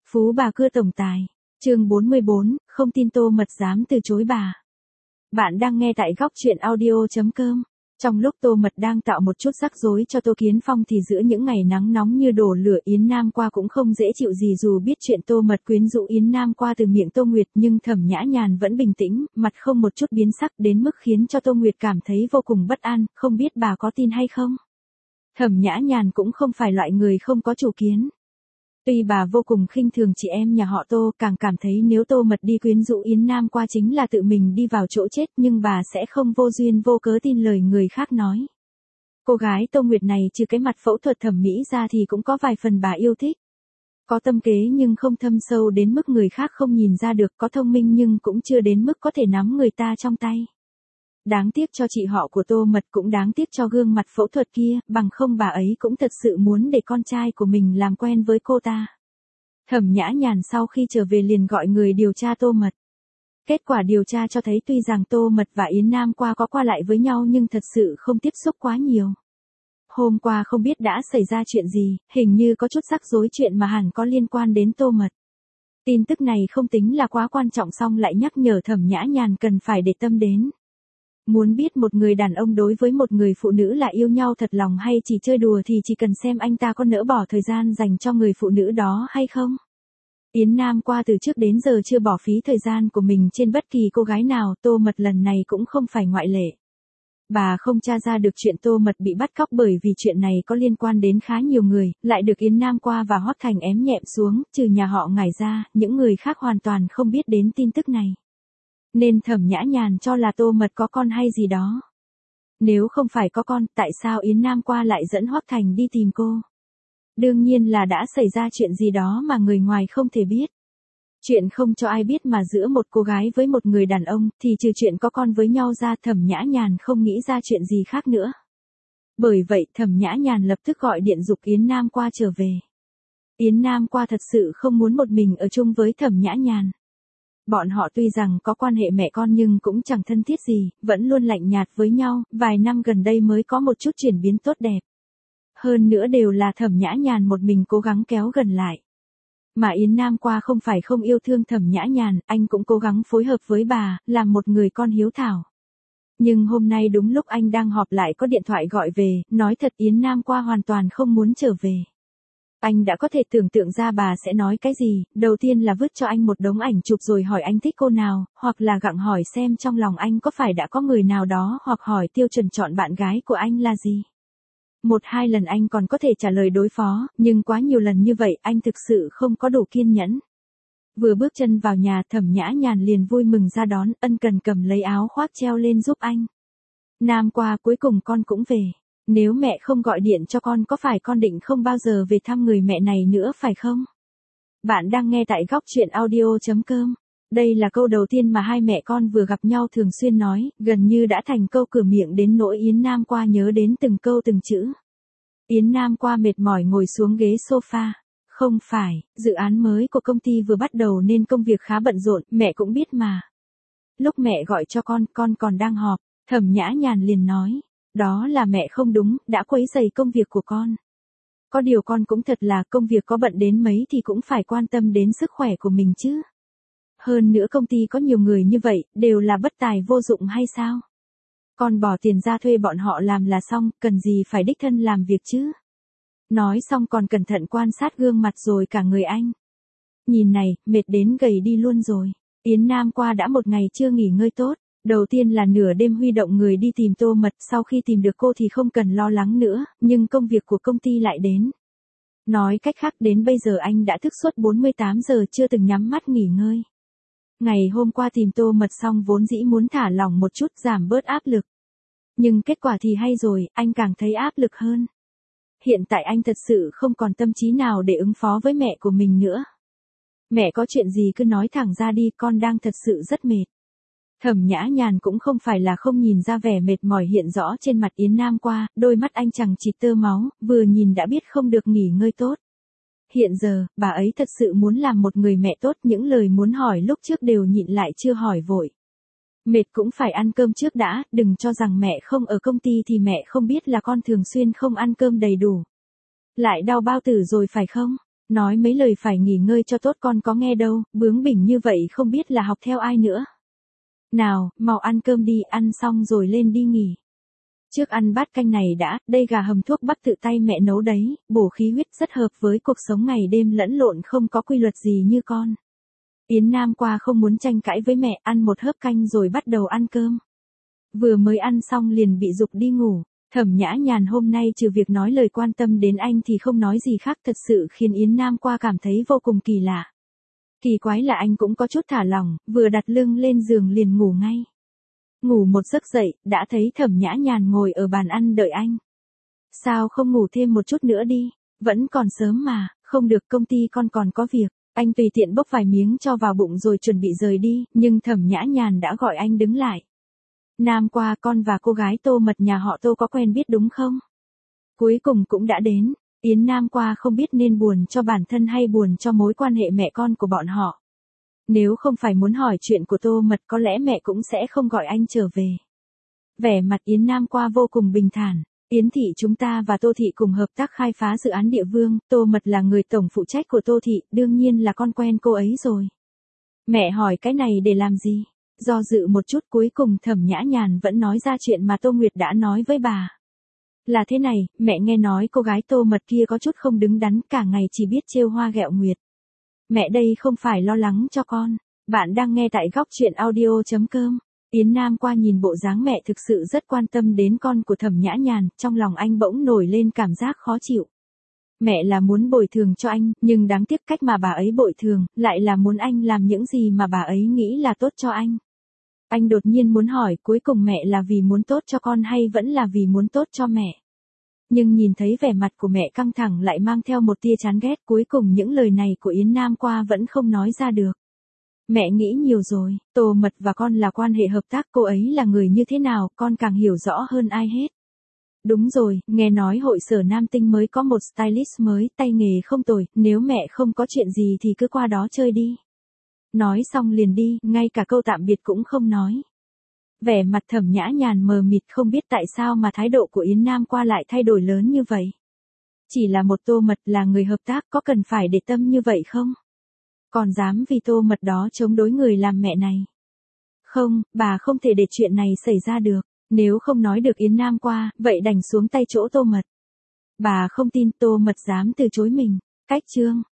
Phú bà cưa tổng tài. Chương 44, không tin Tô Mật dám từ chối bà. Bạn đang nghe tại góc truyện audio.com. Trong lúc Tô Mật đang tạo một chút rắc rối cho Tô Kiến Phong thì giữa những ngày nắng nóng như đổ lửa Yến Nam qua cũng không dễ chịu gì dù biết chuyện Tô Mật quyến rũ Yến Nam qua từ miệng Tô Nguyệt nhưng Thẩm Nhã Nhàn vẫn bình tĩnh, mặt không một chút biến sắc đến mức khiến cho Tô Nguyệt cảm thấy vô cùng bất an, không biết bà có tin hay không. Thẩm Nhã Nhàn cũng không phải loại người không có chủ kiến. Tuy bà vô cùng khinh thường chị em nhà họ Tô, càng cảm thấy nếu Tô Mật đi quyến rũ Yến Nam qua chính là tự mình đi vào chỗ chết, nhưng bà sẽ không vô duyên vô cớ tin lời người khác nói. Cô gái Tô Nguyệt này trừ cái mặt phẫu thuật thẩm mỹ ra thì cũng có vài phần bà yêu thích. Có tâm kế nhưng không thâm sâu đến mức người khác không nhìn ra được, có thông minh nhưng cũng chưa đến mức có thể nắm người ta trong tay. Đáng tiếc cho chị họ của Tô Mật, cũng đáng tiếc cho gương mặt phẫu thuật kia, bằng không bà ấy cũng thật sự muốn để con trai của mình làm quen với cô ta. Thẩm Nhã Nhàn sau khi trở về liền gọi người điều tra Tô Mật. Kết quả điều tra cho thấy tuy rằng Tô Mật và Yến Nam qua có qua lại với nhau nhưng thật sự không tiếp xúc quá nhiều. Hôm qua không biết đã xảy ra chuyện gì, hình như có chút rắc rối chuyện mà hẳn có liên quan đến Tô Mật. Tin tức này không tính là quá quan trọng song lại nhắc nhở Thẩm Nhã Nhàn cần phải để tâm đến. Muốn biết một người đàn ông đối với một người phụ nữ là yêu nhau thật lòng hay chỉ chơi đùa thì chỉ cần xem anh ta có nỡ bỏ thời gian dành cho người phụ nữ đó hay không. Yến Nam qua từ trước đến giờ chưa bỏ phí thời gian của mình trên bất kỳ cô gái nào, Tô Mật lần này cũng không phải ngoại lệ. Bà không tra ra được chuyện Tô Mật bị bắt cóc bởi vì chuyện này có liên quan đến khá nhiều người, lại được Yến Nam qua và Hoắc Thành ém nhẹm xuống, trừ nhà họ Ngải ra, những người khác hoàn toàn không biết đến tin tức này. Nên Thẩm Nhã Nhàn cho là Tô Mật có con hay gì đó. Nếu không phải có con, tại sao Yến Nam qua lại dẫn Hoắc Thành đi tìm cô? Đương nhiên là đã xảy ra chuyện gì đó mà người ngoài không thể biết. Chuyện không cho ai biết mà giữa một cô gái với một người đàn ông thì trừ chuyện có con với nhau ra Thẩm Nhã Nhàn không nghĩ ra chuyện gì khác nữa. Bởi vậy Thẩm Nhã Nhàn lập tức gọi điện giục Yến Nam qua trở về. Yến Nam qua thật sự không muốn một mình ở chung với Thẩm Nhã Nhàn. Bọn họ tuy rằng có quan hệ mẹ con nhưng cũng chẳng thân thiết gì, vẫn luôn lạnh nhạt với nhau, vài năm gần đây mới có một chút chuyển biến tốt đẹp. Hơn nữa đều là Thẩm Nhã Nhàn một mình cố gắng kéo gần lại. Mà Yến Nam qua không phải không yêu thương Thẩm Nhã Nhàn, anh cũng cố gắng phối hợp với bà, làm một người con hiếu thảo. Nhưng hôm nay đúng lúc anh đang họp lại có điện thoại gọi về, nói thật Yến Nam qua hoàn toàn không muốn trở về. Anh đã có thể tưởng tượng ra bà sẽ nói cái gì, đầu tiên là vứt cho anh một đống ảnh chụp rồi hỏi anh thích cô nào, hoặc là gặng hỏi xem trong lòng anh có phải đã có người nào đó, hoặc hỏi tiêu chuẩn chọn bạn gái của anh là gì. Một hai lần anh còn có thể trả lời đối phó, nhưng quá nhiều lần như vậy anh thực sự không có đủ kiên nhẫn. Vừa bước chân vào nhà Thẩm Nhã Nhàn liền vui mừng ra đón, ân cần cầm lấy áo khoác treo lên giúp anh. Nam qua cuối cùng con cũng về. Nếu mẹ không gọi điện cho con có phải con định không bao giờ về thăm người mẹ này nữa phải không? Bạn đang nghe tại góc truyện audio.com. Đây là câu đầu tiên mà hai mẹ con vừa gặp nhau thường xuyên nói, gần như đã thành câu cửa miệng đến nỗi Yến Nam qua nhớ đến từng câu từng chữ. Yến Nam qua mệt mỏi ngồi xuống ghế sofa. Không phải, dự án mới của công ty vừa bắt đầu nên công việc khá bận rộn, mẹ cũng biết mà. Lúc mẹ gọi cho con còn đang họp, Thẩm Nhã Nhàn liền nói. Đó là mẹ không đúng, đã quấy rầy công việc của con. Có điều con cũng thật là công việc có bận đến mấy thì cũng phải quan tâm đến sức khỏe của mình chứ. Hơn nữa công ty có nhiều người như vậy, đều là bất tài vô dụng hay sao? Con bỏ tiền ra thuê bọn họ làm là xong, cần gì phải đích thân làm việc chứ? Nói xong còn cẩn thận quan sát gương mặt rồi cả người anh. Nhìn này, mệt đến gầy đi luôn rồi. Yến Nam qua đã một ngày chưa nghỉ ngơi tốt. Đầu tiên là nửa đêm huy động người đi tìm Tô Mật, sau khi tìm được cô thì không cần lo lắng nữa, nhưng công việc của công ty lại đến. Nói cách khác đến bây giờ anh đã thức suốt 48 giờ chưa từng nhắm mắt nghỉ ngơi. Ngày hôm qua tìm Tô Mật xong vốn dĩ muốn thả lỏng một chút giảm bớt áp lực. Nhưng kết quả thì hay rồi, anh càng thấy áp lực hơn. Hiện tại anh thật sự không còn tâm trí nào để ứng phó với mẹ của mình nữa. Mẹ có chuyện gì cứ nói thẳng ra đi, con đang thật sự rất mệt. Thẩm Nhã Nhàn cũng không phải là không nhìn ra vẻ mệt mỏi hiện rõ trên mặt Yến Nam qua, đôi mắt anh chẳng chịt tơ máu, vừa nhìn đã biết không được nghỉ ngơi tốt. Hiện giờ, bà ấy thật sự muốn làm một người mẹ tốt, những lời muốn hỏi lúc trước đều nhịn lại chưa hỏi vội. Mệt cũng phải ăn cơm trước đã, đừng cho rằng mẹ không ở công ty thì mẹ không biết là con thường xuyên không ăn cơm đầy đủ. Lại đau bao tử rồi phải không? Nói mấy lời phải nghỉ ngơi cho tốt con có nghe đâu, bướng bỉnh như vậy không biết là học theo ai nữa. Nào, mau ăn cơm đi, ăn xong rồi lên đi nghỉ. Trước ăn bát canh này đã, đây gà hầm thuốc bắc tự tay mẹ nấu đấy, bổ khí huyết rất hợp với cuộc sống ngày đêm lẫn lộn không có quy luật gì như con. Yến Nam qua không muốn tranh cãi với mẹ, ăn một hớp canh rồi bắt đầu ăn cơm. Vừa mới ăn xong liền bị giục đi ngủ. Thẩm Nhã Nhàn hôm nay trừ việc nói lời quan tâm đến anh thì không nói gì khác, thật sự khiến Yến Nam qua cảm thấy vô cùng kỳ lạ. Kỳ quái là anh cũng có chút thả lỏng, vừa đặt lưng lên giường liền ngủ ngay. Ngủ một giấc dậy, đã thấy Thẩm Nhã Nhàn ngồi ở bàn ăn đợi anh. Sao không ngủ thêm một chút nữa đi, vẫn còn sớm mà, không được, công ty con còn có việc. Anh tùy tiện bốc vài miếng cho vào bụng rồi chuẩn bị rời đi, nhưng Thẩm Nhã Nhàn đã gọi anh đứng lại. Nam qua, con và cô gái Tô Mật nhà họ Tô có quen biết đúng không? Cuối cùng cũng đã đến. Yến Nam qua không biết nên buồn cho bản thân hay buồn cho mối quan hệ mẹ con của bọn họ. Nếu không phải muốn hỏi chuyện của Tô Mật có lẽ mẹ cũng sẽ không gọi anh trở về. Vẻ mặt Yến Nam qua vô cùng bình thản. Yến thị chúng ta và Tô thị cùng hợp tác khai phá dự án địa vương, Tô Mật là người tổng phụ trách của Tô thị, đương nhiên là con quen cô ấy rồi. Mẹ hỏi cái này để làm gì? Do dự một chút cuối cùng Thẩm Nhã Nhàn vẫn nói ra chuyện mà Tô Nguyệt đã nói với bà. Là thế này, mẹ nghe nói cô gái Tô Mật kia có chút không đứng đắn, cả ngày chỉ biết trêu hoa ghẹo nguyệt. Mẹ đây không phải lo lắng cho con. Bạn đang nghe tại góc truyện audio.com. Yến Nam qua nhìn bộ dáng mẹ thực sự rất quan tâm đến con của Thẩm Nhã Nhàn, trong lòng anh bỗng nổi lên cảm giác khó chịu. Mẹ là muốn bồi thường cho anh, nhưng đáng tiếc cách mà bà ấy bồi thường, lại là muốn anh làm những gì mà bà ấy nghĩ là tốt cho anh. Anh đột nhiên muốn hỏi cuối cùng mẹ là vì muốn tốt cho con hay vẫn là vì muốn tốt cho mẹ. Nhưng nhìn thấy vẻ mặt của mẹ căng thẳng lại mang theo một tia chán ghét, cuối cùng những lời này của Yến Nam qua vẫn không nói ra được. Mẹ nghĩ nhiều rồi, Tô Mật và con là quan hệ hợp tác, cô ấy là người như thế nào, con càng hiểu rõ hơn ai hết. Đúng rồi, nghe nói hội sở Nam Tinh mới có một stylist mới, tay nghề không tồi, nếu mẹ không có chuyện gì thì cứ qua đó chơi đi. Nói xong liền đi, ngay cả câu tạm biệt cũng không nói. Vẻ mặt Thẩm Nhã Nhàn mờ mịt không biết tại sao mà thái độ của Yến Nam qua lại thay đổi lớn như vậy. Chỉ là một Tô Mật là người hợp tác có cần phải để tâm như vậy không? Còn dám vì Tô Mật đó chống đối người làm mẹ này. Không, bà không thể để chuyện này xảy ra được. Nếu không nói được Yến Nam qua, vậy đành xuống tay chỗ Tô Mật. Bà không tin Tô Mật dám từ chối mình. Cách chương